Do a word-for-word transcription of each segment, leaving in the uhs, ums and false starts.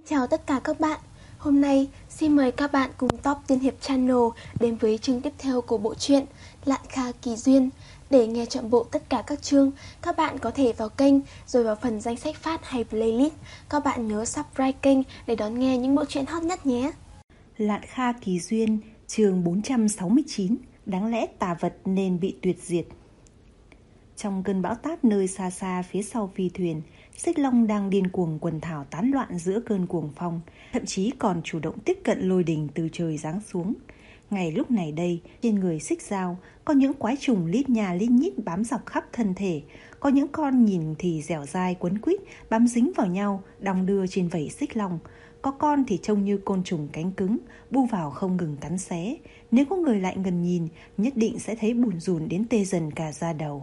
Chào tất cả các bạn. Hôm nay xin mời các bạn cùng Top Tiên Hiệp Channel đến với chương tiếp theo của bộ truyện Lạn Kha Kỳ Duyên. Để nghe trọn bộ tất cả các chương, các bạn có thể vào kênh rồi vào phần danh sách phát hay playlist. Các bạn nhớ subscribe kênh để đón nghe những bộ truyện hot nhất nhé. Lạn Kha Kỳ Duyên, chương bốn trăm sáu mươi chín. Đáng lẽ tà vật nên bị tuyệt diệt. Trong cơn bão táp nơi xa xa phía sau phi thuyền, Xích Long đang điên cuồng quần thảo tán loạn giữa cơn cuồng phong, thậm chí còn chủ động tiếp cận lôi đình từ trời giáng xuống. Ngay lúc này đây, trên người Xích Dao có những quái trùng lít nhà lít nhít bám dọc khắp thân thể, có những con nhìn thì dẻo dai quấn quýt bám dính vào nhau, đong đưa trên vảy Xích Long. Có con thì trông như côn trùng cánh cứng, bu vào không ngừng cắn xé. Nếu có người lại gần nhìn, nhất định sẽ thấy bùn rùn đến tê dần cả da đầu.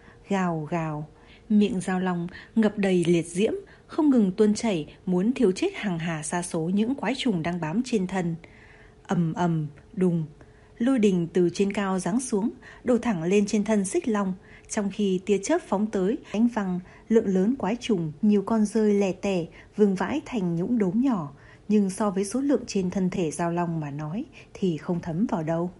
Gào gào, miệng dao long ngập đầy liệt diễm, không ngừng tuôn chảy, muốn thiêu chết hàng hà sa số những quái trùng đang bám trên thân. Ầm ầm, đùng, lôi đình từ trên cao giáng xuống, đổ thẳng lên trên thân Xích Long. Trong khi tia chớp phóng tới, ánh văng, lượng lớn quái trùng, nhiều con rơi lè tè, vương vãi thành những đốm nhỏ. Nhưng so với số lượng trên thân thể dao long mà nói thì không thấm vào đâu.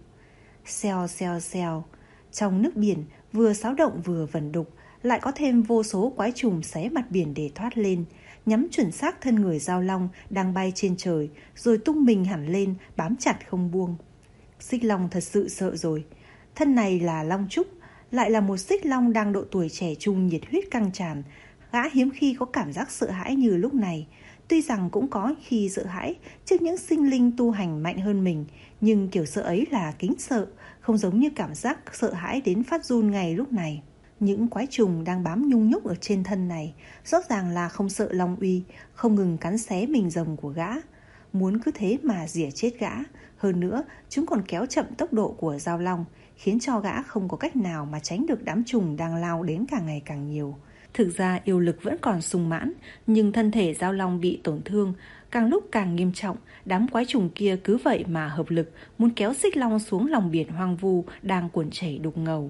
Xèo xèo xèo, trong nước biển vừa xáo động vừa vẩn đục, lại có thêm vô số quái trùng xé mặt biển để thoát lên, nhắm chuẩn xác thân người dao long đang bay trên trời, rồi tung mình hẳn lên, bám chặt không buông. Xích Long thật sự sợ rồi. Thân này là Long Trúc, lại là một Xích Long đang độ tuổi trẻ trung nhiệt huyết căng tràn. Gã hiếm khi có cảm giác sợ hãi như lúc này. Tuy rằng cũng có khi sợ hãi trước những sinh linh tu hành mạnh hơn mình, nhưng kiểu sợ ấy là kính sợ, không giống như cảm giác sợ hãi đến phát run ngay lúc này. Những quái trùng đang bám nhung nhúc ở trên thân này rõ ràng là không sợ Long uy, không ngừng cắn xé mình rồng của gã, muốn cứ thế mà rỉa chết gã. Hơn nữa, chúng còn kéo chậm tốc độ của dao long, khiến cho gã không có cách nào mà tránh được đám trùng đang lao đến càng ngày càng nhiều. Thực ra yêu lực vẫn còn sung mãn, nhưng thân thể dao long bị tổn thương càng lúc càng nghiêm trọng. Đám quái trùng kia cứ vậy mà hợp lực, muốn kéo Xích Long xuống lòng biển hoang vu đang cuồn chảy đục ngầu.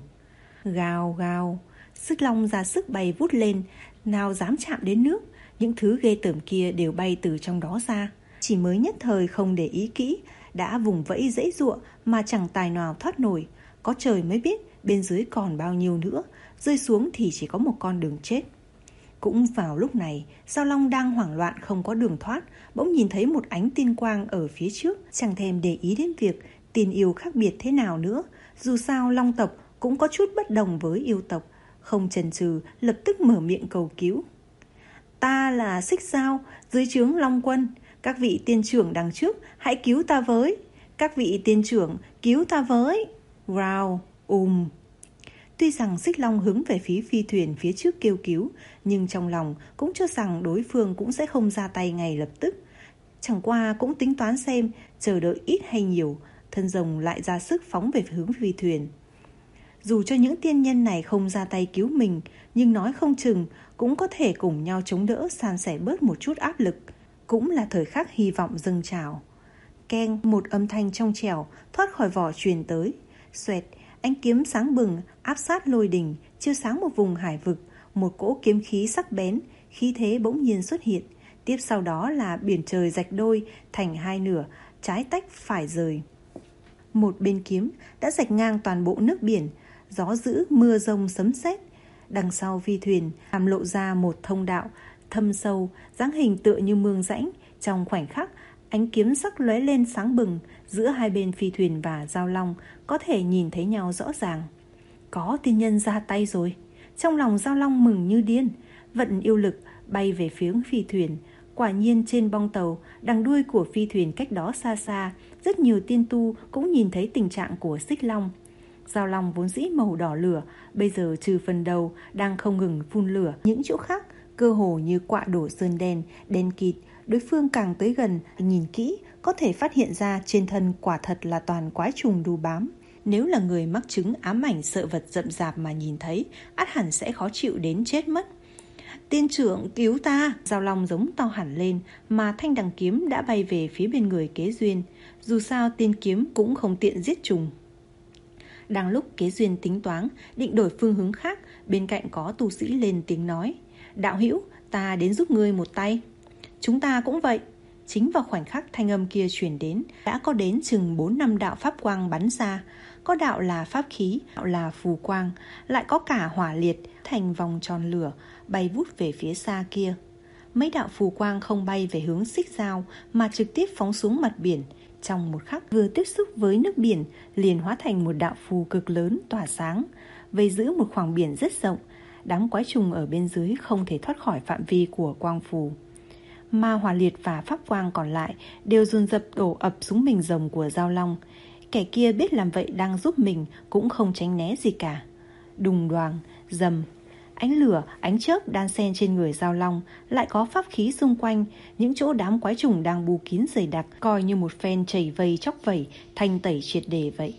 Gào gào, Xích Long ra sức bay vút lên, nào dám chạm đến nước. Những thứ ghê tởm kia đều bay từ trong đó ra. Chỉ mới nhất thời không để ý kỹ, đã vùng vẫy giãy giụa mà chẳng tài nào thoát nổi. Có trời mới biết bên dưới còn bao nhiêu nữa, rơi xuống thì chỉ có một con đường chết. Cũng vào lúc này, dao long đang hoảng loạn không có đường thoát, bỗng nhìn thấy một ánh tiên quang ở phía trước, chẳng thèm để ý đến việc tiên yêu khác biệt thế nào nữa. Dù sao long tộc cũng có chút bất đồng với yêu tộc, không chần chừ lập tức mở miệng cầu cứu. Ta là Xích Dao, dưới trướng Long Quân, các vị tiên trưởng đằng trước hãy cứu ta với, các vị tiên trưởng cứu ta với. Rào, ùm. Tuy rằng Xích Long hướng về phía phi thuyền phía trước kêu cứu, nhưng trong lòng cũng cho rằng đối phương cũng sẽ không ra tay ngay lập tức. Chẳng qua cũng tính toán xem chờ đợi ít hay nhiều, thân rồng lại ra sức phóng về hướng phi thuyền. Dù cho những tiên nhân này không ra tay cứu mình, nhưng nói không chừng cũng có thể cùng nhau chống đỡ, san sẻ bớt một chút áp lực. Cũng là thời khắc hy vọng dâng trào. Keng, một âm thanh trong trẻo thoát khỏi vỏ truyền tới. Xoẹt, ánh kiếm sáng bừng áp sát lôi đình, chiếu sáng một vùng hải vực. Một cỗ kiếm khí sắc bén, khí thế bỗng nhiên xuất hiện. Tiếp sau đó là biển trời rạch đôi thành hai nửa, trái tách phải rời. Một bên kiếm đã rạch ngang toàn bộ nước biển, gió dữ mưa rông sấm sét. Đằng sau phi thuyền hàm lộ ra một thông đạo thâm sâu, dáng hình tựa như mương rãnh. Trong khoảnh khắc, ánh kiếm sắc lóe lên sáng bừng, giữa hai bên phi thuyền và dao long có thể nhìn thấy nhau rõ ràng. Có tiên nhân ra tay rồi. Trong lòng dao long mừng như điên, vận yêu lực bay về phía phi thuyền. Quả nhiên trên bong tàu, đằng đuôi của phi thuyền cách đó xa xa, rất nhiều tiên tu cũng nhìn thấy tình trạng của Xích Long. Dao long vốn dĩ màu đỏ lửa, bây giờ trừ phần đầu đang không ngừng phun lửa, những chỗ khác cơ hồ như quạ đổ sơn đen, đen kịt. Đối phương càng tới gần, nhìn kỹ có thể phát hiện ra trên thân quả thật là toàn quái trùng đu bám. Nếu là người mắc chứng ám ảnh sợ vật rậm rạp mà nhìn thấy, ắt hẳn sẽ khó chịu đến chết mất. Tiên trưởng cứu ta! Dao long giống to hẳn lên, mà thanh đằng kiếm đã bay về phía bên người Kế Duyên. Dù sao tiên kiếm cũng không tiện giết trùng. Đang lúc Kế Duyên tính toán định đổi phương hướng khác, bên cạnh có tu sĩ lên tiếng nói: Đạo hữu, ta đến giúp ngươi một tay. Chúng ta cũng vậy. Chính vào khoảnh khắc thanh âm kia truyền đến, đã có đến chừng bốn năm đạo pháp quang bắn ra. Có đạo là pháp khí, đạo là phù quang, lại có cả hỏa liệt thành vòng tròn lửa bay vút về phía xa kia. Mấy đạo phù quang không bay về hướng Xích Dao mà trực tiếp phóng xuống mặt biển. Trong một khắc vừa tiếp xúc với nước biển, liền hóa thành một đạo phù cực lớn tỏa sáng, vây giữ một khoảng biển rất rộng. Đám quái trùng ở bên dưới không thể thoát khỏi phạm vi của quang phù. Mà hỏa liệt và pháp quang còn lại đều dồn dập đổ ập xuống mình rồng của Dao Long. Kẻ kia biết làm vậy đang giúp mình cũng không tránh né gì cả. Đùng đoàng, rầm, ánh lửa, ánh chớp đan xen trên người Dao Long, lại có pháp khí xung quanh, những chỗ đám quái trùng đang bù kín dày đặc, coi như một phen chảy vây chóc vẩy, thanh tẩy triệt đề vậy.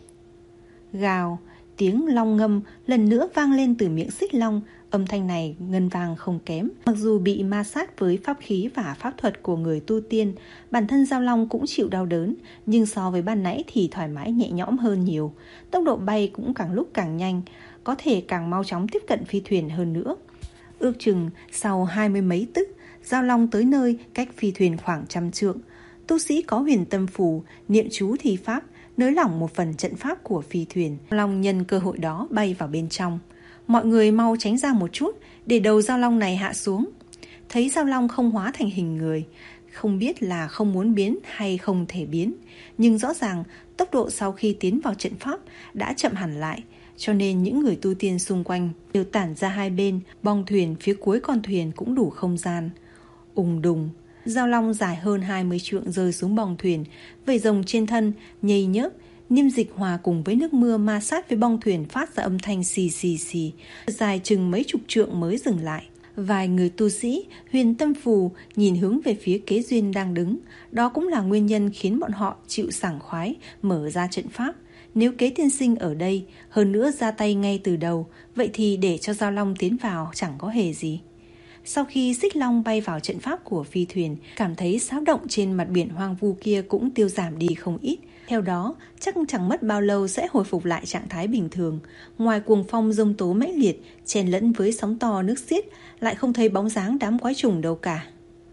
Gào, tiếng long ngâm lần nữa vang lên từ miệng Xích Long. Âm thanh này ngân vang không kém. Mặc dù bị ma sát với pháp khí và pháp thuật của người tu tiên, bản thân Dao Long cũng chịu đau đớn, nhưng so với ban nãy thì thoải mái nhẹ nhõm hơn nhiều. Tốc độ bay cũng càng lúc càng nhanh, có thể càng mau chóng tiếp cận phi thuyền hơn nữa. Ước chừng sau hai mươi mấy tức, Dao Long tới nơi cách phi thuyền khoảng trăm trượng. Tu sĩ có huyền tâm phù, niệm chú thi pháp, nới lỏng một phần trận pháp của phi thuyền. Dao Long nhân cơ hội đó bay vào bên trong. Mọi người mau tránh ra một chút để đầu Dao Long này hạ xuống. Thấy Dao Long không hóa thành hình người, không biết là không muốn biến hay không thể biến, nhưng rõ ràng tốc độ sau khi tiến vào trận pháp đã chậm hẳn lại, cho nên những người tu tiên xung quanh đều tản ra hai bên. Bong thuyền phía cuối con thuyền cũng đủ không gian. Ùng đùng, Dao Long dài hơn hai mươi trượng rơi xuống bong thuyền, vảy rồng trên thân nhây nhớp. Niêm dịch hòa cùng với nước mưa ma sát với bong thuyền phát ra âm thanh xì xì xì, dài chừng mấy chục trượng mới dừng lại. Vài người tu sĩ huyền tâm phù nhìn hướng về phía Kế Duyên đang đứng. Đó cũng là nguyên nhân khiến bọn họ chịu sảng khoái mở ra trận pháp. Nếu Kế tiên sinh ở đây, hơn nữa ra tay ngay từ đầu, vậy thì để cho Dao Long tiến vào chẳng có hề gì. Sau khi Xích Long bay vào trận pháp của phi thuyền, cảm thấy xáo động trên mặt biển hoang vu kia cũng tiêu giảm đi không ít. Theo đó, chắc chẳng mất bao lâu sẽ hồi phục lại trạng thái bình thường. Ngoài cuồng phong giông tố mãnh liệt, chen lẫn với sóng to nước xiết, lại không thấy bóng dáng đám quái trùng đâu cả.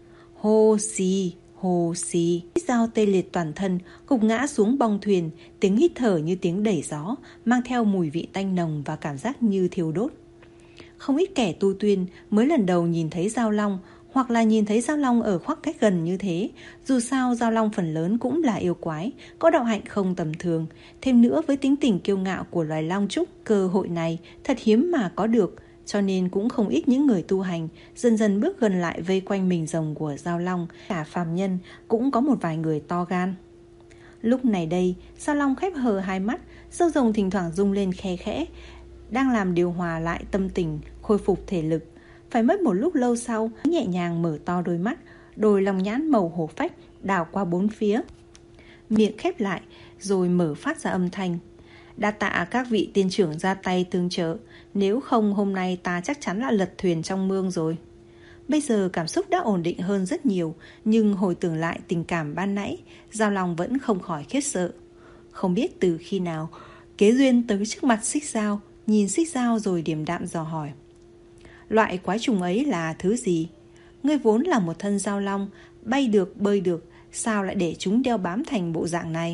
Hô xì, hô xì, Dao tê liệt toàn thân, gục ngã xuống bong thuyền, tiếng hít thở như tiếng đẩy gió, mang theo mùi vị tanh nồng và cảm giác như thiêu đốt. Không ít kẻ tu tiên mới lần đầu nhìn thấy Dao Long, hoặc là nhìn thấy Dao Long ở khoảng cách gần như thế. Dù sao Dao Long phần lớn cũng là yêu quái, có đạo hạnh không tầm thường. Thêm nữa với tính tình kiêu ngạo của loài long trúc, cơ hội này thật hiếm mà có được. Cho nên cũng không ít những người tu hành dần dần bước gần lại vây quanh mình rồng của Dao Long. Cả phàm nhân cũng có một vài người to gan. Lúc này đây, Dao Long khép hờ hai mắt, râu rồng thỉnh thoảng rung lên khe khẽ, đang làm điều hòa lại tâm tình, khôi phục thể lực. Phải mất một lúc lâu sau, nhẹ nhàng mở to đôi mắt, đôi lòng nhãn màu hổ phách đảo qua bốn phía. Miệng khép lại, rồi mở phát ra âm thanh. Đa tạ các vị tiên trưởng ra tay tương trợ, nếu không hôm nay ta chắc chắn là lật thuyền trong mương rồi. Bây giờ cảm xúc đã ổn định hơn rất nhiều, nhưng hồi tưởng lại tình cảm ban nãy, Dao Long vẫn không khỏi khiếp sợ. Không biết từ khi nào, Kế Duyên tới trước mặt Xích Dao, nhìn Xích Dao rồi điềm đạm dò hỏi. Loại quái trùng ấy là thứ gì? Ngươi vốn là một thân Dao Long, bay được bơi được, sao lại để chúng đeo bám thành bộ dạng này?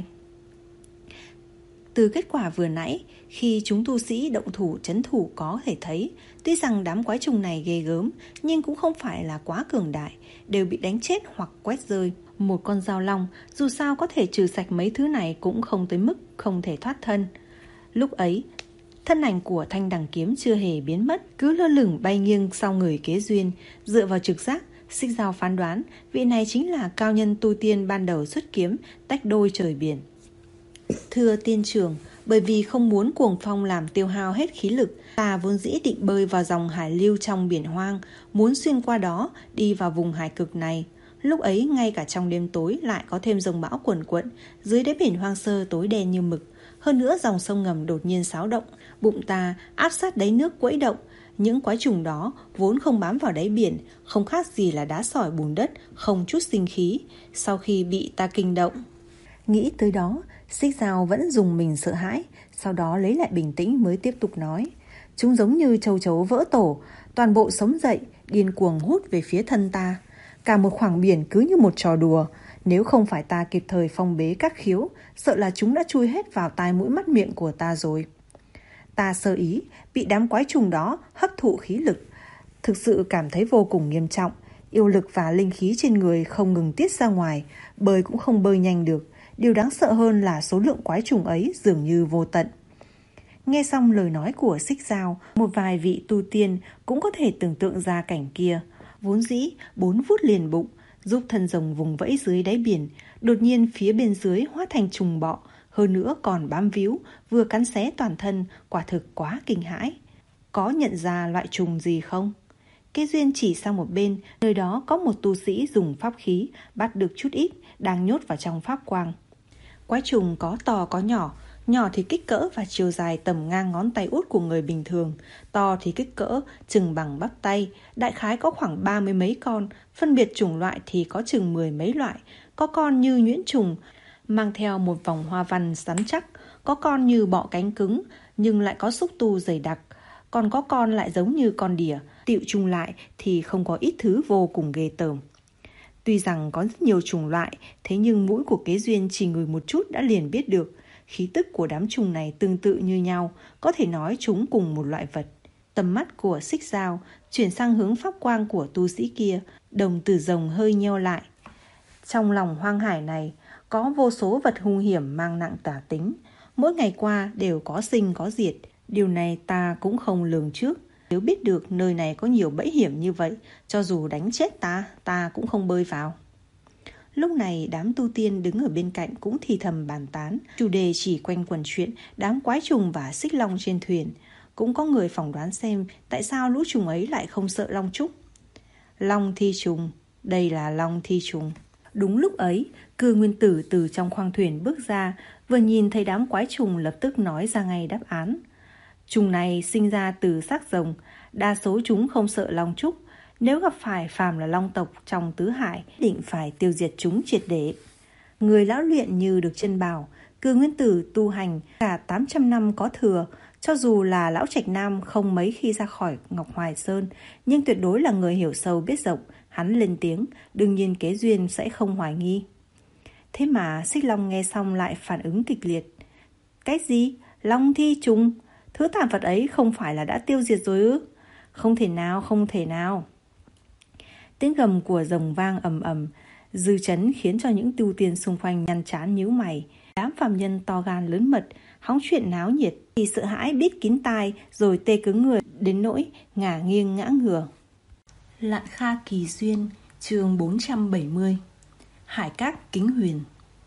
Từ kết quả vừa nãy, khi chúng tu sĩ động thủ trấn thủ có thể thấy, tuy rằng đám quái trùng này ghê gớm, nhưng cũng không phải là quá cường đại, đều bị đánh chết hoặc quét rơi. Một con Dao Long dù sao có thể trừ sạch mấy thứ này cũng không tới mức không thể thoát thân. Lúc ấy, thân ảnh của thanh đằng kiếm chưa hề biến mất, cứ lơ lửng bay nghiêng sau người Kế Duyên. Dựa vào trực giác, Xích Dao phán đoán vị này chính là cao nhân tu tiên ban đầu xuất kiếm tách đôi trời biển. Thưa tiên trưởng, bởi vì không muốn cuồng phong làm tiêu hao hết khí lực, ta vốn dĩ định bơi vào dòng hải lưu trong biển hoang, muốn xuyên qua đó đi vào vùng hải cực này. Lúc ấy ngay cả trong đêm tối lại có thêm dòng bão cuồn cuộn, dưới đáy biển hoang sơ tối đen như mực. Hơn nữa dòng sông ngầm đột nhiên xáo động, bụng ta áp sát đáy nước quẫy động. Những quái trùng đó vốn không bám vào đáy biển, không khác gì là đá sỏi bùn đất, không chút sinh khí. Sau khi bị ta kinh động, nghĩ tới đó, Xích Dao vẫn dùng mình sợ hãi, sau đó lấy lại bình tĩnh mới tiếp tục nói. Chúng giống như châu chấu vỡ tổ, toàn bộ sống dậy, điên cuồng hút về phía thân ta. Cả một khoảng biển cứ như một trò đùa. Nếu không phải ta kịp thời phong bế các khiếu, sợ là chúng đã chui hết vào tai mũi mắt miệng của ta rồi. Ta sơ ý, bị đám quái trùng đó hấp thụ khí lực. Thực sự cảm thấy vô cùng nghiêm trọng. Yêu lực và linh khí trên người không ngừng tiết ra ngoài, bơi cũng không bơi nhanh được. Điều đáng sợ hơn là số lượng quái trùng ấy dường như vô tận. Nghe xong lời nói của Xích Dao, một vài vị tu tiên cũng có thể tưởng tượng ra cảnh kia. Vốn dĩ, bốn vút liền bụng, giúp thân rồng vùng vẫy dưới đáy biển. Đột nhiên phía bên dưới hóa thành trùng bọ, hơn nữa còn bám víu, vừa cắn xé toàn thân, quả thực quá kinh hãi. Có nhận ra loại trùng gì không? Kế Duyên chỉ sang một bên, nơi đó có một tu sĩ dùng pháp khí, bắt được chút ít, đang nhốt vào trong pháp quang. Quái trùng có to có nhỏ, nhỏ thì kích cỡ và chiều dài tầm ngang ngón tay út của người bình thường, to thì kích cỡ chừng bằng bắp tay, đại khái có khoảng ba mươi mấy con, phân biệt chủng loại thì có chừng mười mấy loại, có con như nhuyễn trùng, mang theo một vòng hoa văn rắn chắc, có con như bọ cánh cứng, nhưng lại có xúc tu dày đặc, còn có con lại giống như con đỉa, tựu chung lại thì không có ít thứ vô cùng ghê tởm. Tuy rằng có rất nhiều chủng loại, thế nhưng mũi của Kế Duyên chỉ ngửi một chút đã liền biết được. Khí tức của đám trùng này tương tự như nhau, có thể nói chúng cùng một loại vật. Tầm mắt của Xích Dao chuyển sang hướng pháp quang của tu sĩ kia, đồng tử rồng hơi nheo lại. Trong lòng hoang hải này, có vô số vật hung hiểm mang nặng tà tính. Mỗi ngày qua đều có sinh có diệt. Điều này ta cũng không lường trước. Nếu biết được nơi này có nhiều bẫy hiểm như vậy, cho dù đánh chết ta, ta cũng không bơi vào. Lúc này đám tu tiên đứng ở bên cạnh cũng thì thầm bàn tán. Chủ đề chỉ quanh quẩn chuyện đám quái trùng và xích long trên thuyền. Cũng có người phỏng đoán xem tại sao lũ trùng ấy lại không sợ long trúc. Long thi trùng, đây là long thi trùng. Đúng lúc ấy, Cư Nguyên Tử từ trong khoang thuyền bước ra, vừa nhìn thấy đám quái trùng lập tức nói ra ngay đáp án. Trùng này sinh ra từ xác rồng, đa số chúng không sợ long trúc. Nếu gặp phải phàm là long tộc trong tứ hải, định phải tiêu diệt chúng triệt để. Người lão luyện như được chân bảo, Cư Nguyên Tử tu hành cả tám trăm năm có thừa, cho dù là lão trạch nam không mấy khi ra khỏi Ngọc Hoài Sơn, nhưng tuyệt đối là người hiểu sâu biết rộng. Hắn lên tiếng, đương nhiên Kế Duyên sẽ không hoài nghi. Thế mà Xích Long nghe xong lại phản ứng kịch liệt. Cái gì? Long thi trùng? Thứ tàn vật ấy không phải là đã tiêu diệt rồi ư? Không thể nào, không thể nào. Tiếng gầm của rồng vang ầm ầm, dư chấn khiến cho những tu tiên xung quanh nhăn trán nhíu mày. Đám phàm nhân to gan lớn mật, hóng chuyện náo nhiệt, thì sợ hãi bít kín tai rồi tê cứng người đến nỗi ngả nghiêng ngã ngửa. Lạn Kha Kỳ Duyên, chương bốn trăm bảy mươi. Hải Các Kính Huyền.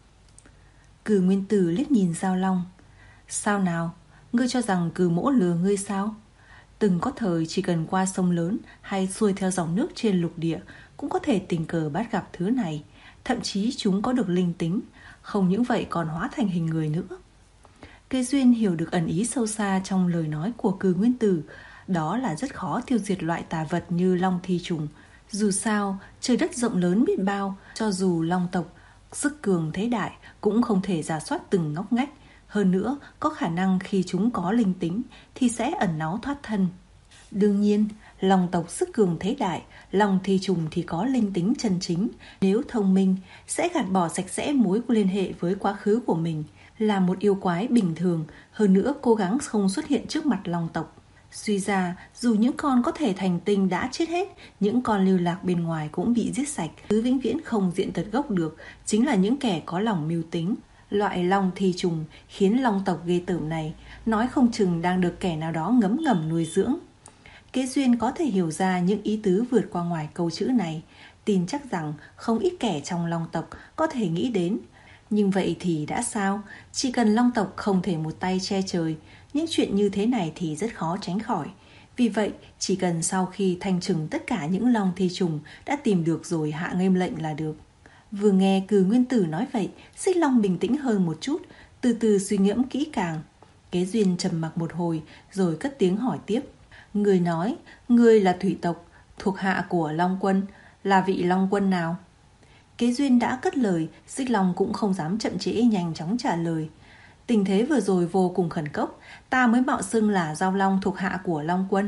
Cử Nguyên Tử liếc nhìn Giao Long. Sao nào, ngươi cho rằng Cử Mỗ lừa ngươi sao? Từng có thời chỉ cần qua sông lớn hay xuôi theo dòng nước trên lục địa cũng có thể tình cờ bắt gặp thứ này. Thậm chí chúng có được linh tính, không những vậy còn hóa thành hình người nữa. Kế Duyên hiểu được ẩn ý sâu xa trong lời nói của Cử Nguyên Tử. Đó là rất khó tiêu diệt loại tà vật như long thi trùng. Dù sao, trời đất rộng lớn biết bao, cho dù long tộc sức cường thế đại cũng không thể rà soát từng ngóc ngách. Hơn nữa, có khả năng khi chúng có linh tính thì sẽ ẩn náu thoát thân. Đương nhiên, long tộc sức cường thế đại, long thi trùng thì có linh tính chân chính. Nếu thông minh, sẽ gạt bỏ sạch sẽ mối liên hệ với quá khứ của mình. Là một yêu quái bình thường, hơn nữa cố gắng không xuất hiện trước mặt long tộc. Suy ra, dù những con có thể thành tinh đã chết hết, những con lưu lạc bên ngoài cũng bị giết sạch. Thứ vĩnh viễn không diện tật gốc được chính là những kẻ có lòng mưu tính. Loại long thi trùng khiến long tộc ghê tởm này nói không chừng đang được kẻ nào đó ngấm ngầm nuôi dưỡng. Kế Duyên có thể hiểu ra những ý tứ vượt qua ngoài câu chữ này, tin chắc rằng không ít kẻ trong long tộc có thể nghĩ đến. Nhưng vậy thì đã sao? Chỉ cần long tộc không thể một tay che trời, những chuyện như thế này thì rất khó tránh khỏi. Vì vậy, chỉ cần sau khi thanh trừng tất cả những long thi trùng đã tìm được rồi hạ nghiêm lệnh là được. Vừa nghe Cử Nguyên Tử nói vậy, Xích Long bình tĩnh hơn một chút, từ từ suy ngẫm kỹ càng. Kế Duyên trầm mặc một hồi rồi cất tiếng hỏi tiếp. Người nói, ngươi là thủy tộc, thuộc hạ của Long Quân, là vị Long Quân nào? Kế Duyên đã cất lời, Xích Long cũng không dám chậm trễ, nhanh chóng trả lời. Tình thế vừa rồi vô cùng khẩn cấp, ta mới mạo xưng là Giao Long thuộc hạ của Long Quân.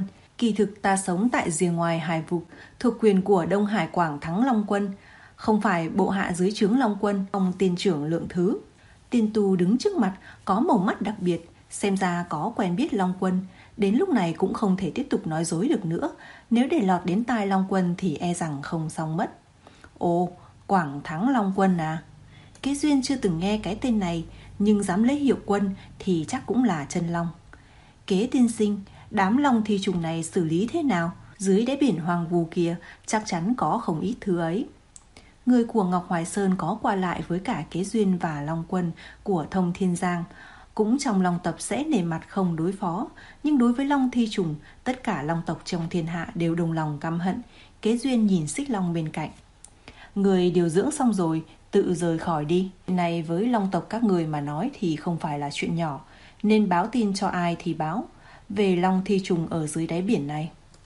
Kỳ thực ta sống tại rìa ngoài Hải Vực, thuộc quyền của Đông Hải Quảng Thắng Long Quân, không phải bộ hạ dưới trướng Long Quân, ông tiên trưởng Lượng Thứ. Tiên tu đứng trước mặt có màu mắt đặc biệt, xem ra có quen biết Long Quân. Đến lúc này cũng không thể tiếp tục nói dối được nữa, nếu để lọt đến tai Long Quân thì e rằng không xong mất. Ồ, Quảng Thắng Long Quân à? Kế Duyên chưa từng nghe cái tên này, nhưng dám lấy hiệu quân thì chắc cũng là chân long. Kế tiên sinh, đám long thi trùng này xử lý thế nào? Dưới đáy biển hoang vu kia chắc chắn có không ít thứ ấy. Người của Ngọc Hoài Sơn có qua lại với cả Kế Duyên và Long Quân của Thông Thiên Giang, cũng trong long tộc sẽ nề mặt không đối phó, nhưng đối với long thi trùng, tất cả long tộc trong thiên hạ đều đồng lòng căm hận. Kế Duyên nhìn Xích Long bên cạnh. Người điều dưỡng xong rồi, tự rời khỏi đi. Này với long tộc các người mà nói thì không phải là chuyện nhỏ, nên báo tin cho ai thì báo. Về long thi trùng ở dưới đáy biển này,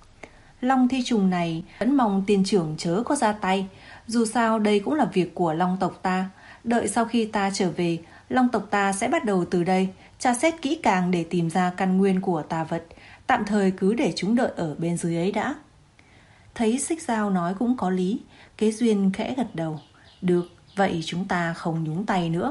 long thi trùng này vẫn mong tiên trưởng chớ có ra tay. Dù sao đây cũng là việc của long tộc ta. Đợi sau khi ta trở về, long tộc ta sẽ bắt đầu từ đây tra xét kỹ càng để tìm ra căn nguyên của tà vật. Tạm thời cứ để chúng đợi ở bên dưới ấy đã. Thấy Xích Dao nói cũng có lý, Kế Duyên khẽ gật đầu. Được, vậy chúng ta không nhúng tay nữa.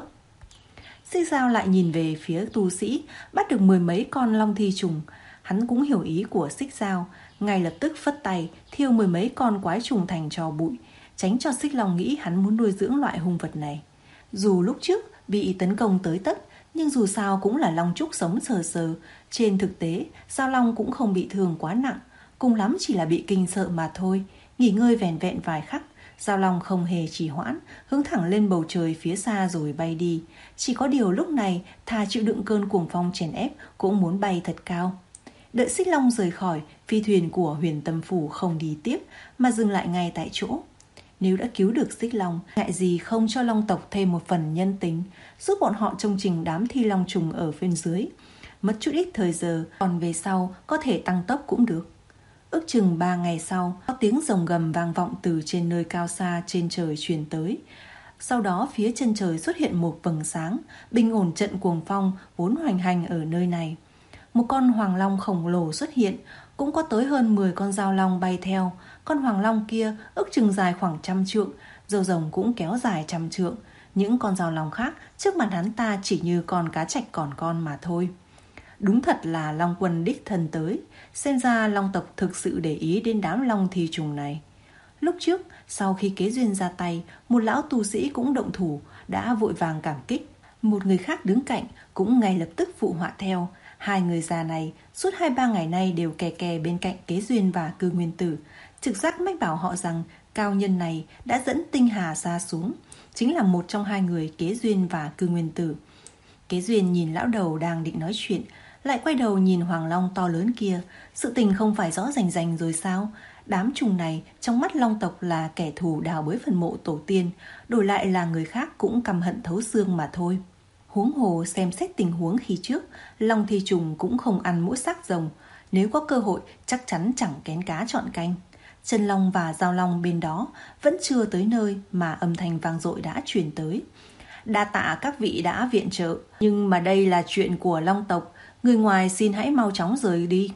Xích Dao lại nhìn về phía tu sĩ, bắt được mười mấy con long thi trùng. Hắn cũng hiểu ý của Xích Dao, ngay lập tức phất tay thiêu mười mấy con quái trùng thành tro bụi, tránh cho Xích Long nghĩ hắn muốn nuôi dưỡng loại hung vật này. Dù lúc trước bị tấn công tới tấp, nhưng dù sao cũng là long trúc sống sờ sờ. Trên thực tế, Giao Long cũng không bị thương quá nặng, cùng lắm chỉ là bị kinh sợ mà thôi. Nghỉ ngơi vẻn vẹn vài khắc, Giao Long không hề trì hoãn, hướng thẳng lên bầu trời phía xa rồi bay đi. Chỉ có điều lúc này, thà chịu đựng cơn cuồng phong chèn ép cũng muốn bay thật cao. Đợi Xích Long rời khỏi, phi thuyền của Huyền Tâm Phủ không đi tiếp mà dừng lại ngay tại chỗ. Nếu đã cứu được Xích Long, ngại gì không cho long tộc thêm một phần nhân tính, giúp bọn họ trông chừng đám thi long trùng ở bên dưới. Mất chút ít thời giờ, còn về sau có thể tăng tốc cũng được. Ước chừng ba ngày sau, có tiếng rồng gầm vang vọng từ trên nơi cao xa trên trời truyền tới. Sau đó phía chân trời xuất hiện một vầng sáng, bình ổn trận cuồng phong vốn hoành hành ở nơi này. Một con hoàng long khổng lồ xuất hiện, cũng có tới hơn mười con dao long bay theo. Con hoàng long kia ước chừng dài khoảng trăm trượng, râu rồng cũng kéo dài trăm trượng. Những con dao long khác trước mặt hắn ta chỉ như con cá trạch còn con mà thôi. Đúng thật là Long Quân đích thân tới. Xem ra long tộc thực sự để ý đến đám long thi trùng này. Lúc trước, sau khi Kế Duyên ra tay, một lão tu sĩ cũng động thủ, đã vội vàng cảm kích. Một người khác đứng cạnh cũng ngay lập tức phụ họa theo. Hai người già này suốt hai ba ngày nay đều kè kè bên cạnh Kế Duyên và Cư Nguyên Tử. Trực giác mách bảo họ rằng cao nhân này đã dẫn tinh hà ra xuống, chính là một trong hai người Kế Duyên và Cư Nguyên Tử. Kế Duyên nhìn lão đầu đang định nói chuyện, lại quay đầu nhìn hoàng long to lớn kia. Sự tình không phải rõ rành rành rồi sao? Đám trùng này trong mắt long tộc là kẻ thù đào bới phần mộ tổ tiên, đổi lại là người khác cũng căm hận thấu xương mà thôi. Huống hồ xem xét tình huống khi trước, long thi trùng cũng không ăn mỗi xác rồng. Nếu có cơ hội chắc chắn chẳng kén cá chọn canh. Chân long và dao long bên đó vẫn chưa tới nơi mà âm thanh vang dội đã truyền tới. Đa tạ các vị đã viện trợ, nhưng mà đây là chuyện của long tộc, người ngoài xin hãy mau chóng rời đi.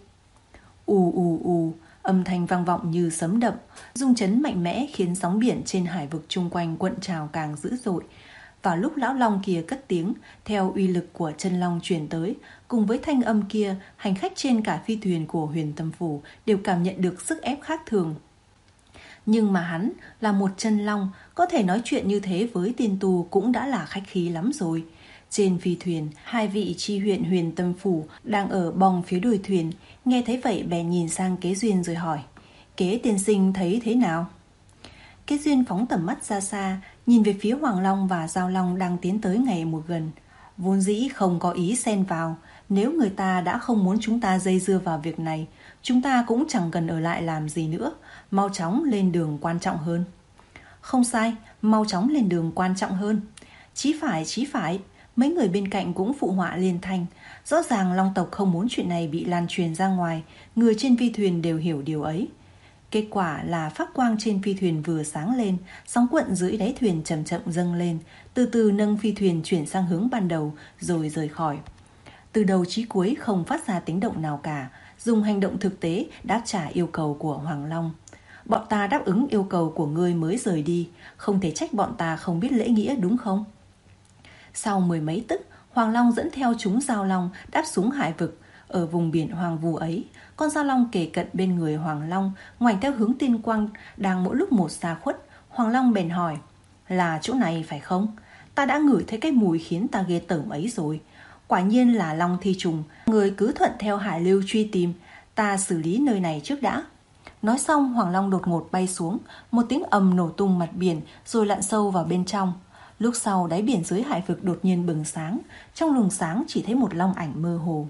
Ù ù ù, âm thanh vang vọng như sấm đậm, rung chấn mạnh mẽ khiến sóng biển trên hải vực chung quanh cuộn trào càng dữ dội. Vào lúc lão long kia cất tiếng, theo uy lực của chân long truyền tới, cùng với thanh âm kia, hành khách trên cả phi thuyền của Huyền Tâm Phủ đều cảm nhận được sức ép khác thường. Nhưng mà hắn là một chân long, có thể nói chuyện như thế với tiên tu cũng đã là khách khí lắm rồi. Trên phi thuyền, hai vị tri huyện Huyền Tâm Phủ đang ở bong phía đuôi thuyền, nghe thấy vậy bèn nhìn sang Kế Duyên rồi hỏi: Kế tiên sinh thấy thế nào? Kế Duyên phóng tầm mắt ra xa, nhìn về phía Hoàng Long và Giao Long đang tiến tới ngày một gần. Vốn dĩ không có ý xen vào, nếu người ta đã không muốn chúng ta dây dưa vào việc này, chúng ta cũng chẳng cần ở lại làm gì nữa, mau chóng lên đường quan trọng hơn. Không sai, mau chóng lên đường quan trọng hơn. Chí phải, chí phải, mấy người bên cạnh cũng phụ họa liên thanh. Rõ ràng long tộc không muốn chuyện này bị lan truyền ra ngoài, người trên phi thuyền đều hiểu điều ấy. Kết quả là pháp quang trên phi thuyền vừa sáng lên, sóng cuộn dưới đáy thuyền chậm chậm dâng lên, từ từ nâng phi thuyền chuyển sang hướng ban đầu rồi rời khỏi. Từ đầu chí cuối không phát ra tiếng động nào cả, dùng hành động thực tế đáp trả yêu cầu của Hoàng Long. Bọn ta đáp ứng yêu cầu của ngươi mới rời đi, không thể trách bọn ta không biết lễ nghĩa đúng không? Sau mười mấy tức, Hoàng Long dẫn theo chúng Dao Long đáp xuống hải vực. Ở vùng biển hoang vu ấy, con Dao Long kề cận bên người Hoàng Long, ngoảnh theo hướng tiên quang đang mỗi lúc một xa khuất. Hoàng Long bèn hỏi: là chỗ này phải không? Ta đã ngửi thấy cái mùi khiến ta ghê tởm ấy rồi. Quả nhiên là Long Thi Trùng. Người cứ thuận theo hải lưu truy tìm, ta xử lý nơi này trước đã. Nói xong, Hoàng Long đột ngột bay xuống, một tiếng ầm nổ tung mặt biển rồi lặn sâu vào bên trong. Lúc sau, đáy biển dưới hải vực đột nhiên bừng sáng, trong luồng sáng chỉ thấy một long ảnh mơ hồ.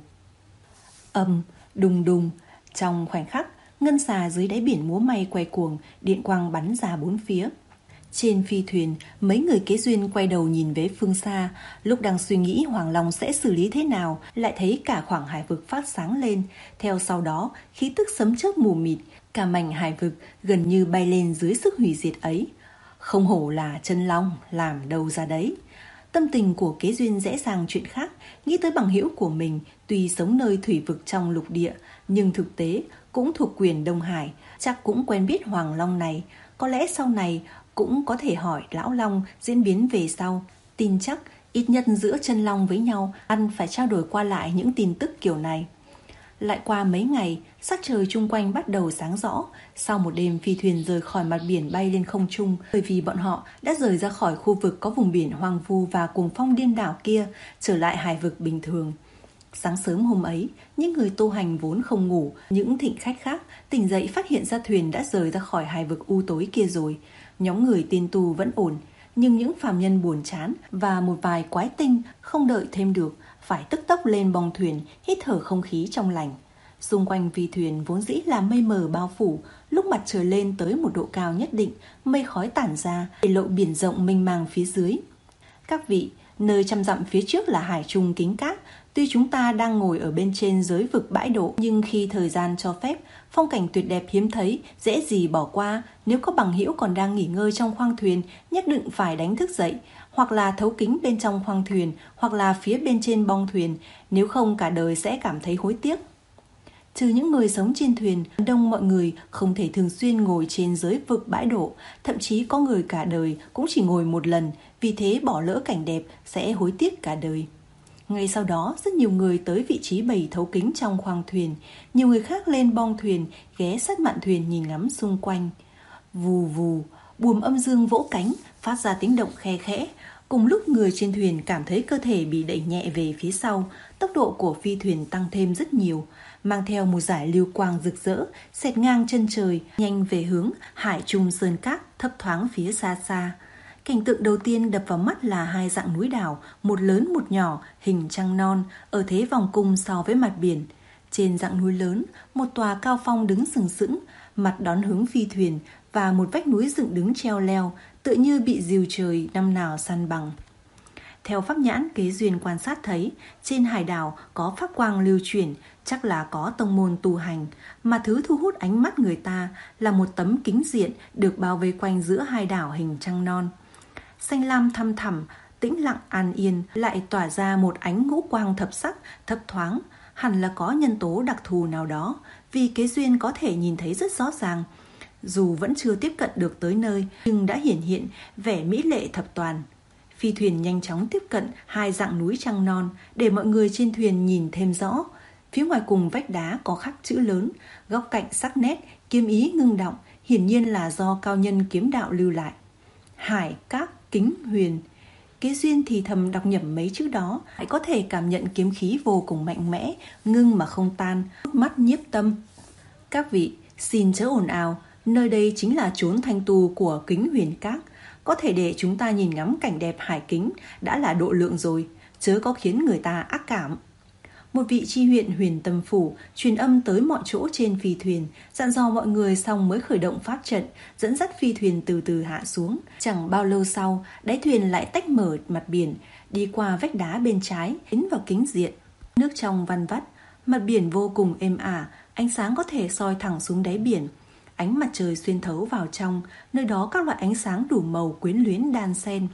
Ầm, đùng đùng, trong khoảnh khắc, ngân xà dưới đáy biển múa may quay cuồng, điện quang bắn ra bốn phía. Trên phi thuyền, mấy người kế duyên quay đầu nhìn về phương xa. Lúc đang suy nghĩ Hoàng Long sẽ xử lý thế nào, lại thấy cả khoảng hải vực phát sáng lên. Theo sau đó, khí tức sấm chớp mù mịt, cả mảnh hải vực gần như bay lên dưới sức hủy diệt ấy. Không hổ là chân long, làm đâu ra đấy. Tâm tình của kế duyên rẽ sang chuyện khác, nghĩ tới bằng hữu của mình, tuy sống nơi thủy vực trong lục địa, nhưng thực tế cũng thuộc quyền Đông Hải, chắc cũng quen biết Hoàng Long này. Có lẽ sau này cũng có thể hỏi Lão Long diễn biến về sau. Tin chắc ít nhất giữa chân long với nhau ăn phải trao đổi qua lại những tin tức kiểu này. Lại qua mấy ngày, sắc trời chung quanh bắt đầu sáng rõ. Sau một đêm, phi thuyền rời khỏi mặt biển bay lên không trung, bởi vì bọn họ đã rời ra khỏi khu vực có vùng biển hoang vu và cuồng phong điên đảo kia, trở lại hải vực bình thường. Sáng sớm hôm ấy, những người tu hành vốn không ngủ, những thịnh khách khác tỉnh dậy phát hiện ra thuyền đã rời ra khỏi hải vực u tối kia rồi. Nhóm người tiên tu vẫn ổn, nhưng những phàm nhân buồn chán và một vài quái tinh không đợi thêm được, phải tức tốc lên bong thuyền, hít thở không khí trong lành. Xung quanh phi thuyền vốn dĩ là mây mờ bao phủ, lúc mặt trời lên tới một độ cao nhất định, mây khói tản ra để lộ biển rộng mênh mang phía dưới. Các vị, nơi trăm dặm phía trước là hải trung kính cát. Tuy chúng ta đang ngồi ở bên trên giới vực bãi độ, nhưng khi thời gian cho phép, phong cảnh tuyệt đẹp hiếm thấy, dễ gì bỏ qua. Nếu có bằng hữu còn đang nghỉ ngơi trong khoang thuyền, nhất định phải đánh thức dậy, hoặc là thấu kính bên trong khoang thuyền, hoặc là phía bên trên bong thuyền, nếu không cả đời sẽ cảm thấy hối tiếc. Trừ những người sống trên thuyền, đông mọi người không thể thường xuyên ngồi trên giới vực bãi độ, thậm chí có người cả đời cũng chỉ ngồi một lần, vì thế bỏ lỡ cảnh đẹp sẽ hối tiếc cả đời. Ngay sau đó, rất nhiều người tới vị trí bày thấu kính trong khoang thuyền. Nhiều người khác lên bong thuyền, ghé sát mạn thuyền nhìn ngắm xung quanh. Vù vù, buồm âm dương vỗ cánh, phát ra tiếng động khe khẽ. Cùng lúc người trên thuyền cảm thấy cơ thể bị đẩy nhẹ về phía sau, tốc độ của phi thuyền tăng thêm rất nhiều, mang theo một dải lưu quang rực rỡ, xẹt ngang chân trời, nhanh về hướng hải trung sơn cát thấp thoáng phía xa xa. Cảnh tượng đầu tiên đập vào mắt là hai dặng núi đảo, một lớn một nhỏ, hình trăng non, ở thế vòng cung so với mặt biển. Trên dặng núi lớn, một tòa cao phong đứng sừng sững, mặt đón hướng phi thuyền, và một vách núi dựng đứng treo leo, tựa như bị dìu trời năm nào săn bằng. Theo pháp nhãn kế duyên quan sát thấy, trên hải đảo có pháp quang lưu chuyển, chắc là có tông môn tu hành, mà thứ thu hút ánh mắt người ta là một tấm kính diện được bao vây quanh giữa hai đảo hình trăng non. Xanh lam thăm thẳm, tĩnh lặng an yên, lại tỏa ra một ánh ngũ quang thập sắc, thấp thoáng, hẳn là có nhân tố đặc thù nào đó, vì kế duyên có thể nhìn thấy rất rõ ràng. Dù vẫn chưa tiếp cận được tới nơi, nhưng đã hiển hiện vẻ mỹ lệ thập toàn. Phi thuyền nhanh chóng tiếp cận hai dặng núi trăng non, để mọi người trên thuyền nhìn thêm rõ. Phía ngoài cùng vách đá có khắc chữ lớn, góc cạnh sắc nét, kiếm ý ngưng động, hiển nhiên là do cao nhân kiếm đạo lưu lại. Hải, các, kính, huyền. Kế duyên thì thầm đọc nhẩm mấy chữ đó, hãy có thể cảm nhận kiếm khí vô cùng mạnh mẽ, ngưng mà không tan, mắt nhiếp tâm. Các vị, xin chớ ồn ào, nơi đây chính là chốn thanh tu của kính huyền các. Có thể để chúng ta nhìn ngắm cảnh đẹp hải kính đã là độ lượng rồi, chớ có khiến người ta ác cảm. Một vị tri huyện Huyền Tâm Phủ truyền âm tới mọi chỗ trên phi thuyền, dặn dò mọi người xong mới khởi động pháp trận, dẫn dắt phi thuyền từ từ hạ xuống. Chẳng bao lâu sau, đáy thuyền lại tách mở mặt biển, đi qua vách đá bên trái, tiến vào kính diện. Nước trong văn vắt, mặt biển vô cùng êm ả, ánh sáng có thể soi thẳng xuống đáy biển. Ánh mặt trời xuyên thấu vào trong, nơi đó các loại ánh sáng đủ màu quyến luyến đan xen.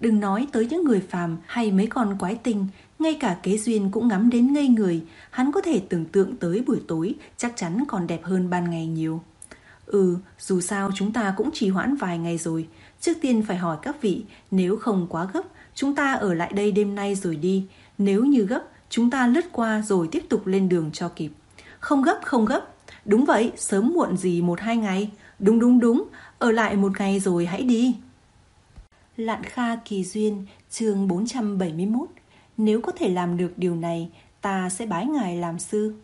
Đừng nói tới những người phàm hay mấy con quái tinh, ngay cả Kế Duyên cũng ngắm đến ngây người. Hắn có thể tưởng tượng tới buổi tối chắc chắn còn đẹp hơn ban ngày nhiều. Ừ, dù sao chúng ta cũng trì hoãn vài ngày rồi. Trước tiên phải hỏi các vị, nếu không quá gấp, chúng ta ở lại đây đêm nay rồi đi. Nếu như gấp, chúng ta lướt qua rồi tiếp tục lên đường cho kịp. Không gấp, không gấp. Đúng vậy, sớm muộn gì một hai ngày. Đúng đúng đúng, ở lại một ngày rồi hãy đi. Lạn Kha Kỳ Duyên, chương bốn trăm bảy mươi mốt. Nếu có thể làm được điều này, ta sẽ bái ngài làm sư.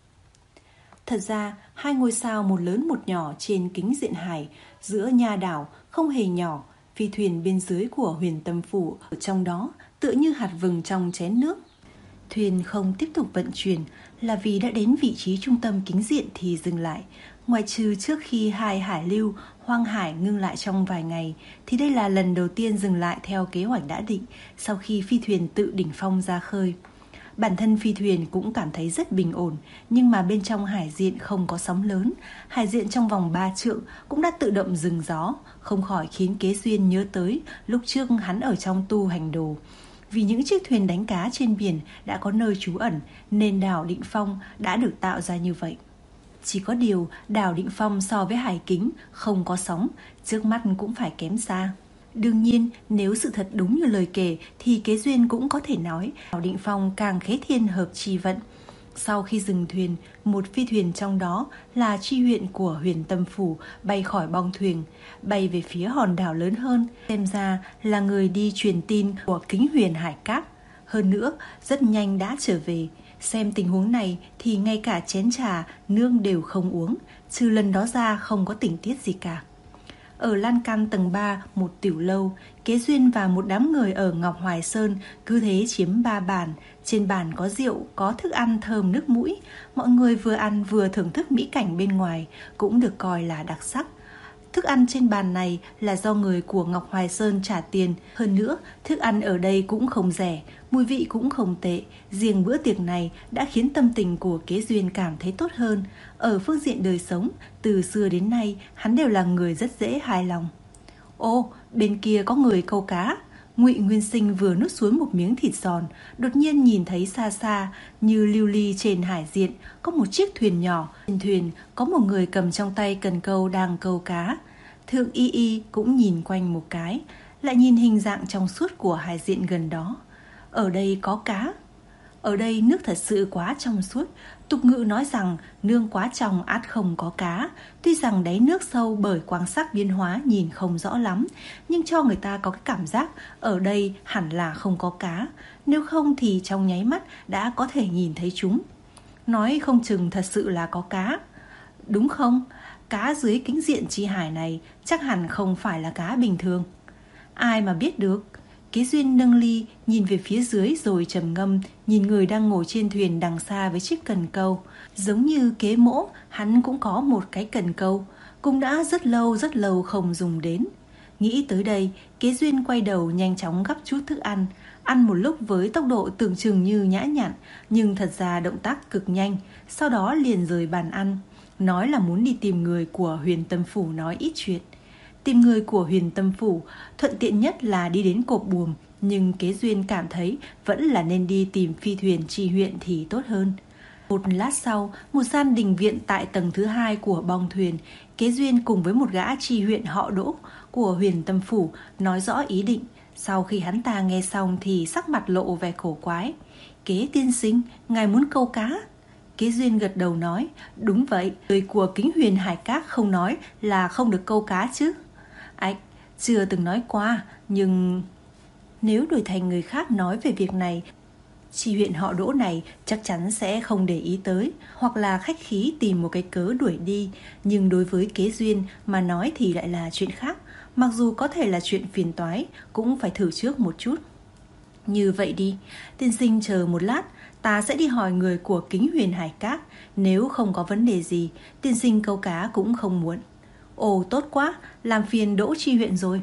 Thật ra, hai ngôi sao một lớn một nhỏ trên kính diện hải, giữa nha đảo, không hề nhỏ, phi thuyền bên dưới của Huyền Tâm Phủ ở trong đó, tựa như hạt vừng trong chén nước. Thuyền không tiếp tục vận chuyển là vì đã đến vị trí trung tâm kính diện thì dừng lại. Ngoại trừ trước khi hai hải lưu, hoang hải ngưng lại trong vài ngày, thì đây là lần đầu tiên dừng lại theo kế hoạch đã định sau khi phi thuyền tự đỉnh phong ra khơi. Bản thân phi thuyền cũng cảm thấy rất bình ổn, nhưng mà bên trong hải diện không có sóng lớn. Hải diện trong vòng ba trượng cũng đã tự động dừng gió, không khỏi khiến Kế Duyên nhớ tới lúc trước hắn ở trong tu hành đồ. Vì những chiếc thuyền đánh cá trên biển đã có nơi trú ẩn, nên đảo Định Phong đã được tạo ra như vậy. Chỉ có điều đảo Định Phong so với hải kính không có sóng, trước mắt cũng phải kém xa. Đương nhiên, nếu sự thật đúng như lời kể thì Kế Duyên cũng có thể nói đảo Định Phong càng khế thiên hợp chi vận. Sau khi dừng thuyền, một phi thuyền trong đó là chi huyện của Huyền Tâm Phủ bay khỏi bong thuyền, bay về phía hòn đảo lớn hơn, xem ra là người đi truyền tin của Kính Huyền Hải Các. Hơn nữa, rất nhanh đã trở về. Xem tình huống này thì ngay cả chén trà, nước đều không uống, trừ lần đó ra không có tình tiết gì cả. Ở lan can tầng ba, một tiểu lâu, Kế Duyên và một đám người ở Ngọc Hoài Sơn cứ thế chiếm ba bàn. Trên bàn có rượu, có thức ăn thơm nước mũi. Mọi người vừa ăn vừa thưởng thức mỹ cảnh bên ngoài, cũng được coi là đặc sắc. Thức ăn trên bàn này là do người của Ngọc Hoài Sơn trả tiền. Hơn nữa, thức ăn ở đây cũng không rẻ, mùi vị cũng không tệ. Riêng bữa tiệc này đã khiến tâm tình của Kế Duyên cảm thấy tốt hơn. Ở phương diện đời sống, từ xưa đến nay, hắn đều là người rất dễ hài lòng. Ô, bên kia có người câu cá. Ngụy Nguyên Sinh vừa nuốt xuống một miếng thịt giòn, đột nhiên nhìn thấy xa xa như lưu ly trên hải diện có một chiếc thuyền nhỏ. Trên thuyền có một người cầm trong tay cần câu đang câu cá. Thượng Y Y cũng nhìn quanh một cái, lại nhìn hình dạng trong suốt của hải diện gần đó. Ở đây có cá. Ở đây nước thật sự quá trong suốt. Tục ngữ nói rằng nương quá trong ắt không có cá. Tuy rằng đáy nước sâu bởi quang sắc biến hóa nhìn không rõ lắm, nhưng cho người ta có cái cảm giác ở đây hẳn là không có cá. Nếu không thì trong nháy mắt đã có thể nhìn thấy chúng. Nói không chừng thật sự là có cá. Đúng không? Cá dưới kính diện chi hải này chắc hẳn không phải là cá bình thường. Ai mà biết được. Kế Duyên nâng ly nhìn về phía dưới rồi trầm ngâm, nhìn người đang ngồi trên thuyền đằng xa với chiếc cần câu. Giống như Kế Mỗ, hắn cũng có một cái cần câu, cũng đã rất lâu rất lâu không dùng đến. Nghĩ tới đây, Kế Duyên quay đầu nhanh chóng gắp chút thức ăn, ăn một lúc với tốc độ tưởng chừng như nhã nhặn, nhưng thật ra động tác cực nhanh, sau đó liền rời bàn ăn, nói là muốn đi tìm người của Huyền Tâm Phủ nói ít chuyện. Tìm người của Huyền Tâm Phủ, thuận tiện nhất là đi đến cột buồm, nhưng Kế Duyên cảm thấy vẫn là nên đi tìm phi thuyền tri huyện thì tốt hơn. Một lát sau, một gian đình viện tại tầng thứ hai của bong thuyền, Kế Duyên cùng với một gã tri huyện họ Đỗ của Huyền Tâm Phủ nói rõ ý định. Sau khi hắn ta nghe xong thì sắc mặt lộ vẻ khổ quái. Kế tiên sinh, ngài muốn câu cá? Kế Duyên gật đầu nói, đúng vậy, người của Kính Huyền Hải Các không nói là không được câu cá chứ. Ảch, chưa từng nói qua, nhưng nếu đổi thành người khác nói về việc này, tri huyện họ Đỗ này chắc chắn sẽ không để ý tới, hoặc là khách khí tìm một cái cớ đuổi đi. Nhưng đối với Kế Duyên mà nói thì lại là chuyện khác, mặc dù có thể là chuyện phiền toái, cũng phải thử trước một chút. Như vậy đi, tiên sinh chờ một lát, ta sẽ đi hỏi người của Kính Huyền Hải Các, nếu không có vấn đề gì, tiên sinh câu cá cũng không muộn. Ồ tốt quá, làm phiền Đỗ tri huyện rồi.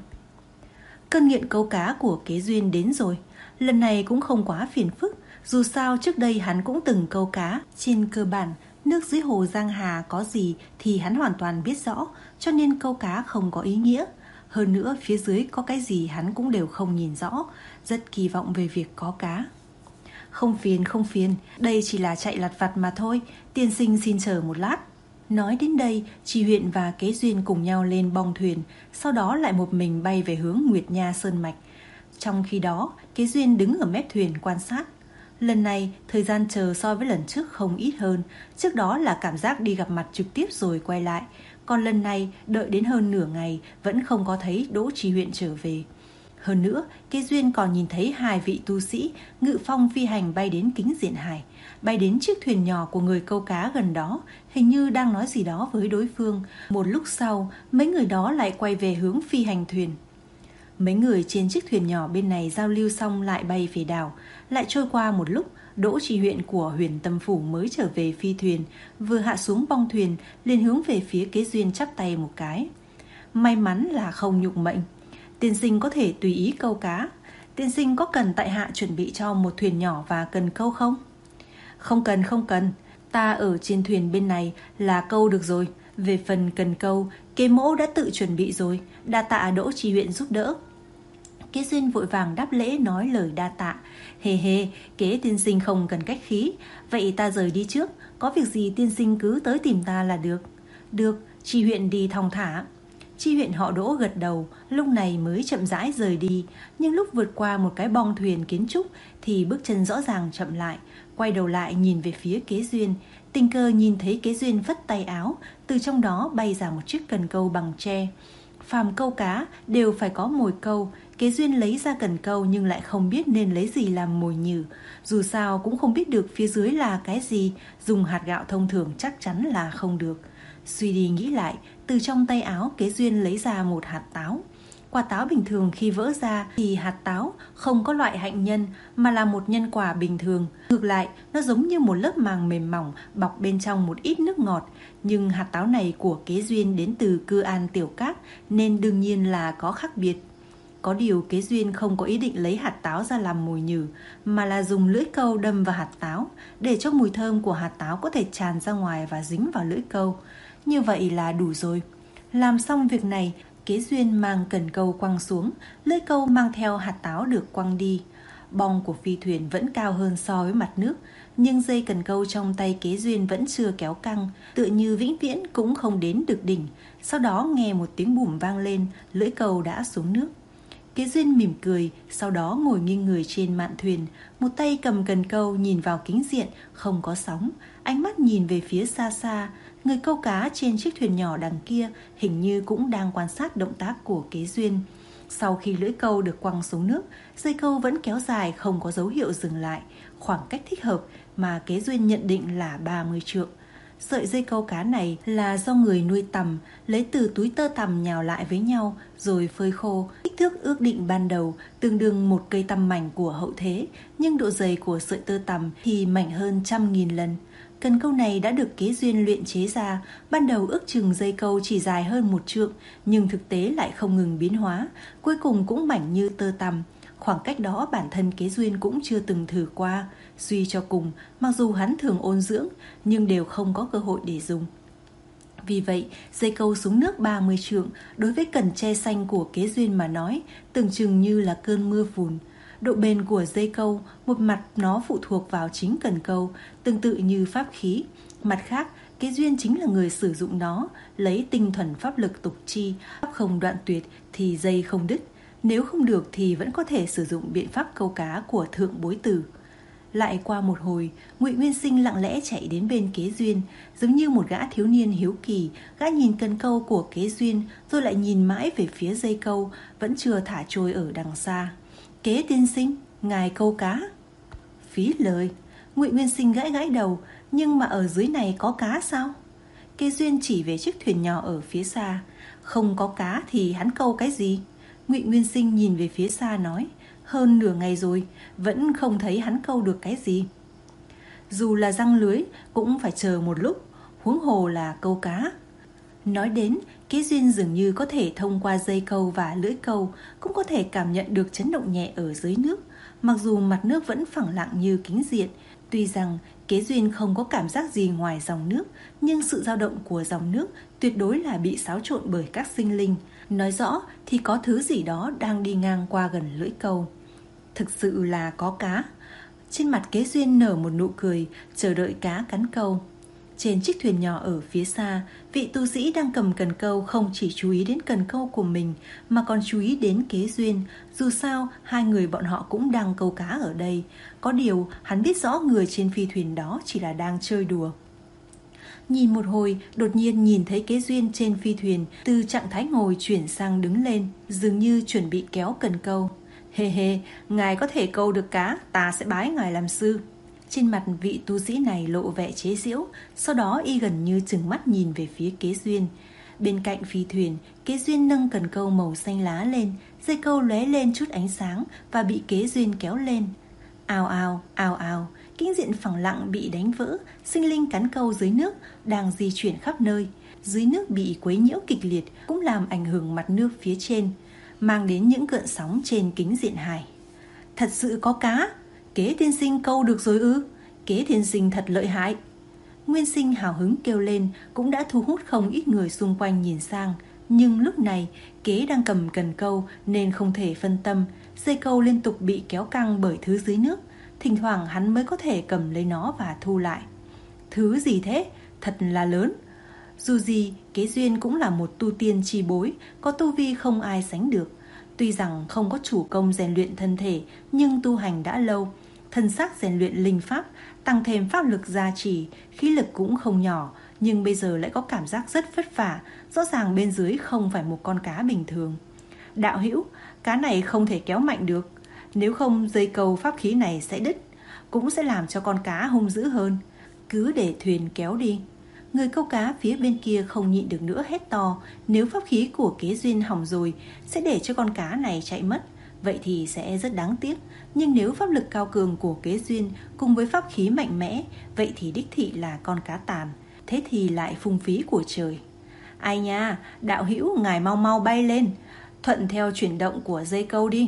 Cơn nghiện câu cá của Kế Duyên đến rồi. Lần này cũng không quá phiền phức, dù sao trước đây hắn cũng từng câu cá. Trên cơ bản, nước dưới hồ Giang Hà có gì thì hắn hoàn toàn biết rõ, cho nên câu cá không có ý nghĩa. Hơn nữa phía dưới có cái gì hắn cũng đều không nhìn rõ, rất kỳ vọng về việc có cá. Không phiền, không phiền, đây chỉ là chạy lặt vặt mà thôi, tiên sinh xin chờ một lát. Nói đến đây, Tri Huyện và Kế Duyên cùng nhau lên bong thuyền, sau đó lại một mình bay về hướng Nguyệt Nha Sơn Mạch. Trong khi đó, Kế Duyên đứng ở mép thuyền quan sát. Lần này, thời gian chờ so với lần trước không ít hơn, trước đó là cảm giác đi gặp mặt trực tiếp rồi quay lại. Còn lần này, đợi đến hơn nửa ngày, vẫn không có thấy Đỗ Tri Huyện trở về. Hơn nữa, Kế Duyên còn nhìn thấy hai vị tu sĩ ngự phong phi hành bay đến Kính Diện Hải, bay đến chiếc thuyền nhỏ của người câu cá gần đó, hình như đang nói gì đó với đối phương. Một lúc sau, mấy người đó lại quay về hướng phi hành thuyền. Mấy người trên chiếc thuyền nhỏ bên này giao lưu xong lại bay về đảo. Lại trôi qua một lúc, Đỗ Tri Huyện của Huyền Tâm Phủ mới trở về phi thuyền, vừa hạ xuống bong thuyền, liền hướng về phía Kế Duyên chắp tay một cái. May mắn là không nhục mệnh. Tiên sinh có thể tùy ý câu cá. Tiên sinh có cần tại hạ chuẩn bị cho một thuyền nhỏ và cần câu không? Không cần, không cần. Ta ở trên thuyền bên này là câu được rồi. Về phần cần câu, Kế mỗ đã tự chuẩn bị rồi. Đa tạ Đỗ Tri Huyện giúp đỡ. Kế Duyên vội vàng đáp lễ nói lời đa tạ. Hề hề, Kế tiên sinh không cần cách khí. Vậy ta rời đi trước. Có việc gì tiên sinh cứ tới tìm ta là được. Được, Tri Huyện đi thong thả. Tri Huyện họ Đỗ gật đầu, lúc này mới chậm rãi rời đi. Nhưng lúc vượt qua một cái bong thuyền kiến trúc thì bước chân rõ ràng chậm lại. Quay đầu lại nhìn về phía Kế Duyên, tình cờ nhìn thấy Kế Duyên vất tay áo, từ trong đó bay ra một chiếc cần câu bằng tre. Phàm câu cá đều phải có mồi câu. Kế Duyên lấy ra cần câu nhưng lại không biết nên lấy gì làm mồi nhử. Dù sao cũng không biết được phía dưới là cái gì, dùng hạt gạo thông thường chắc chắn là không được. Suy đi nghĩ lại, từ trong tay áo Kế Duyên lấy ra một hạt táo. Quả táo bình thường khi vỡ ra thì hạt táo không có loại hạnh nhân mà là một nhân quả bình thường. Ngược lại, nó giống như một lớp màng mềm mỏng bọc bên trong một ít nước ngọt. Nhưng hạt táo này của Kế Duyên đến từ Cư An Tiểu Cát nên đương nhiên là có khác biệt. Có điều Kế Duyên không có ý định lấy hạt táo ra làm mồi nhử, mà là dùng lưỡi câu đâm vào hạt táo để cho mùi thơm của hạt táo có thể tràn ra ngoài và dính vào lưỡi câu. Như vậy là đủ rồi. Làm xong việc này, Kế Duyên mang cần câu quăng xuống, lưỡi câu mang theo hạt táo được quăng đi. Bong của phi thuyền vẫn cao hơn so với mặt nước, nhưng dây cần câu trong tay Kế Duyên vẫn chưa kéo căng, tựa như vĩnh viễn cũng không đến được đỉnh. Sau đó nghe một tiếng bùm vang lên, lưỡi câu đã xuống nước. Kế Duyên mỉm cười, sau đó ngồi nghiêng người trên mạn thuyền, một tay cầm cần câu nhìn vào kính diện, không có sóng, ánh mắt nhìn về phía xa xa. Người câu cá trên chiếc thuyền nhỏ đằng kia hình như cũng đang quan sát động tác của Kế Duyên. Sau khi lưỡi câu được quăng xuống nước, dây câu vẫn kéo dài không có dấu hiệu dừng lại, khoảng cách thích hợp mà Kế Duyên nhận định là ba mươi trượng. Sợi dây câu cá này là do người nuôi tằm lấy từ túi tơ tằm nhào lại với nhau rồi phơi khô. Kích thước ước định ban đầu tương đương một cây tằm mảnh của hậu thế, nhưng độ dày của sợi tơ tằm thì mảnh hơn trăm nghìn lần. Cần câu này đã được Kế Duyên luyện chế ra, ban đầu ước chừng dây câu chỉ dài hơn một trượng, nhưng thực tế lại không ngừng biến hóa, cuối cùng cũng mảnh như tơ tằm. Khoảng cách đó bản thân Kế Duyên cũng chưa từng thử qua. Suy cho cùng, mặc dù hắn thường ôn dưỡng, nhưng đều không có cơ hội để dùng. Vì vậy, dây câu xuống nước ba mươi trượng, đối với cần tre xanh của Kế Duyên mà nói, tưởng chừng như là cơn mưa phùn. Độ bền của dây câu, một mặt nó phụ thuộc vào chính cần câu, tương tự như pháp khí. Mặt khác, Kế Duyên chính là người sử dụng nó, lấy tinh thuần pháp lực tục chi, pháp không đoạn tuyệt thì dây không đứt. Nếu không được thì vẫn có thể sử dụng biện pháp câu cá của thượng bối tử. Lại qua một hồi, Ngụy Nguyên Sinh lặng lẽ chạy đến bên Kế Duyên, giống như một gã thiếu niên hiếu kỳ. Gã nhìn cần câu của Kế Duyên, rồi lại nhìn mãi về phía dây câu, vẫn chưa thả trôi ở đằng xa. Kế tiên sinh, ngài câu cá. Phí lời. Ngụy Nguyên Sinh gãi gãi đầu, nhưng mà ở dưới này có cá sao? Kế Duyên chỉ về chiếc thuyền nhỏ ở phía xa. Không có cá thì hắn câu cái gì? Ngụy Nguyên Sinh nhìn về phía xa nói, hơn nửa ngày rồi, vẫn không thấy hắn câu được cái gì. Dù là giăng lưới, cũng phải chờ một lúc, huống hồ là câu cá. Nói đến, Kế Duyên dường như có thể thông qua dây câu và lưỡi câu, cũng có thể cảm nhận được chấn động nhẹ ở dưới nước. Mặc dù mặt nước vẫn phẳng lặng như kính diện, tuy rằng Kế Duyên không có cảm giác gì ngoài dòng nước, nhưng sự dao động của dòng nước tuyệt đối là bị xáo trộn bởi các sinh linh. Nói rõ thì có thứ gì đó đang đi ngang qua gần lưỡi câu. Thực sự là có cá. Trên mặt Kế Duyên nở một nụ cười, chờ đợi cá cắn câu. Trên chiếc thuyền nhỏ ở phía xa, vị tu sĩ đang cầm cần câu không chỉ chú ý đến cần câu của mình mà còn chú ý đến Kế Duyên. Dù sao, hai người bọn họ cũng đang câu cá ở đây. Có điều, hắn biết rõ người trên phi thuyền đó chỉ là đang chơi đùa. Nhìn một hồi, đột nhiên nhìn thấy Kế Duyên trên phi thuyền từ trạng thái ngồi chuyển sang đứng lên, dường như chuẩn bị kéo cần câu. Hê hê, ngài có thể câu được cá, ta sẽ bái ngài làm sư. Trên mặt vị tu sĩ này lộ vẻ chế giễu, sau đó y gần như trừng mắt nhìn về phía Kế Duyên. Bên cạnh phi thuyền, Kế Duyên nâng cần câu màu xanh lá lên, dây câu lóe lên chút ánh sáng và bị Kế Duyên kéo lên. Ào ào, ào ào, kinh diện phẳng lặng bị đánh vỡ, sinh linh cắn câu dưới nước đang di chuyển khắp nơi. Dưới nước bị quấy nhiễu kịch liệt cũng làm ảnh hưởng mặt nước phía trên, mang đến những gợn sóng trên kính diện hải. Thật sự có cá, Kế tiên sinh câu được rồi ư? Kế tiên sinh thật lợi hại. Nguyên Sinh hào hứng kêu lên, cũng đã thu hút không ít người xung quanh nhìn sang. Nhưng lúc này Kế đang cầm cần câu nên không thể phân tâm. Dây câu liên tục bị kéo căng bởi thứ dưới nước. Thỉnh thoảng hắn mới có thể cầm lấy nó và thu lại. Thứ gì thế? Thật là lớn. Dù gì, Kế Duyên cũng là một tu tiên chi bối, có tu vi không ai sánh được. Tuy rằng không có chủ công rèn luyện thân thể, nhưng tu hành đã lâu, thân xác rèn luyện linh pháp, tăng thêm pháp lực gia trì, khí lực cũng không nhỏ, nhưng bây giờ lại có cảm giác rất vất vả, rõ ràng bên dưới không phải một con cá bình thường. Đạo hữu, cá này không thể kéo mạnh được, nếu không dây câu pháp khí này sẽ đứt, cũng sẽ làm cho con cá hung dữ hơn. Cứ để thuyền kéo đi. Người câu cá phía bên kia không nhịn được nữa hét to, nếu pháp khí của Kế Duyên hỏng rồi, sẽ để cho con cá này chạy mất, vậy thì sẽ rất đáng tiếc. Nhưng nếu pháp lực cao cường của Kế Duyên cùng với pháp khí mạnh mẽ, vậy thì đích thị là con cá tàn, thế thì lại phung phí của trời. Ai nha, đạo hữu ngài mau mau bay lên, thuận theo chuyển động của dây câu đi.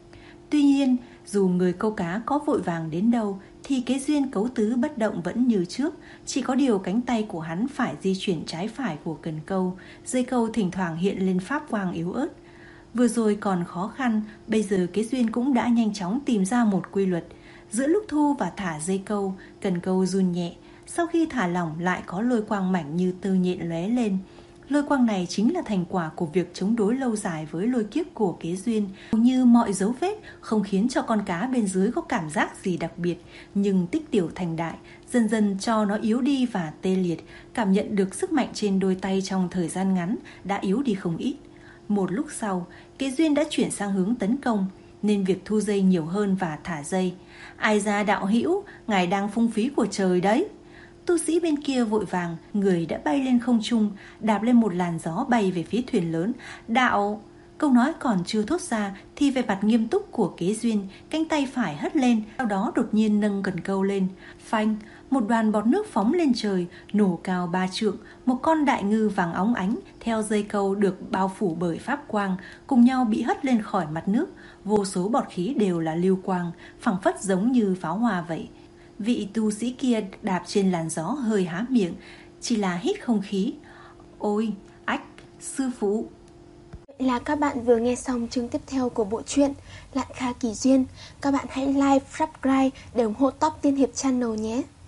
Tuy nhiên, dù người câu cá có vội vàng đến đâu, thì Kế Duyên cấu tứ bất động vẫn như trước, chỉ có điều cánh tay của hắn phải di chuyển trái phải của cần câu, dây câu thỉnh thoảng hiện lên pháp quang yếu ớt. Vừa rồi còn khó khăn, bây giờ Kế Duyên cũng đã nhanh chóng tìm ra một quy luật. Giữa lúc thu và thả dây câu, cần câu run nhẹ, sau khi thả lỏng lại có lôi quang mảnh như tơ nhện lóe lên. Lôi quang này chính là thành quả của việc chống đối lâu dài với lôi kiếp của Kế Duyên. Như mọi dấu vết không khiến cho con cá bên dưới có cảm giác gì đặc biệt, nhưng tích tiểu thành đại, dần dần cho nó yếu đi và tê liệt, cảm nhận được sức mạnh trên đôi tay trong thời gian ngắn đã yếu đi không ít. Một lúc sau, Kế Duyên đã chuyển sang hướng tấn công, nên việc thu dây nhiều hơn và thả dây. Ai ra đạo hữu, ngài đang phung phí của trời đấy. Tu sĩ bên kia vội vàng, người đã bay lên không trung, đạp lên một làn gió bay về phía thuyền lớn. Đạo... Câu nói còn chưa thốt ra thì về mặt nghiêm túc của Kế Duyên, cánh tay phải hất lên, sau đó đột nhiên nâng cần câu lên. Phanh, một đoàn bọt nước phóng lên trời, nổ cao ba trượng, một con đại ngư vàng óng ánh theo dây câu được bao phủ bởi pháp quang, cùng nhau bị hất lên khỏi mặt nước. Vô số bọt khí đều là lưu quang, phảng phất giống như pháo hoa vậy. Vị tu sĩ kia đạp trên làn gió hơi há miệng, chỉ là hít không khí. Ôi, ách, sư phụ. Vậy là các bạn vừa nghe xong chương tiếp theo của bộ truyện Lạn Kha Kỳ Duyên. Các bạn hãy like, subscribe để ủng hộ Top Tiên Hiệp Channel nhé.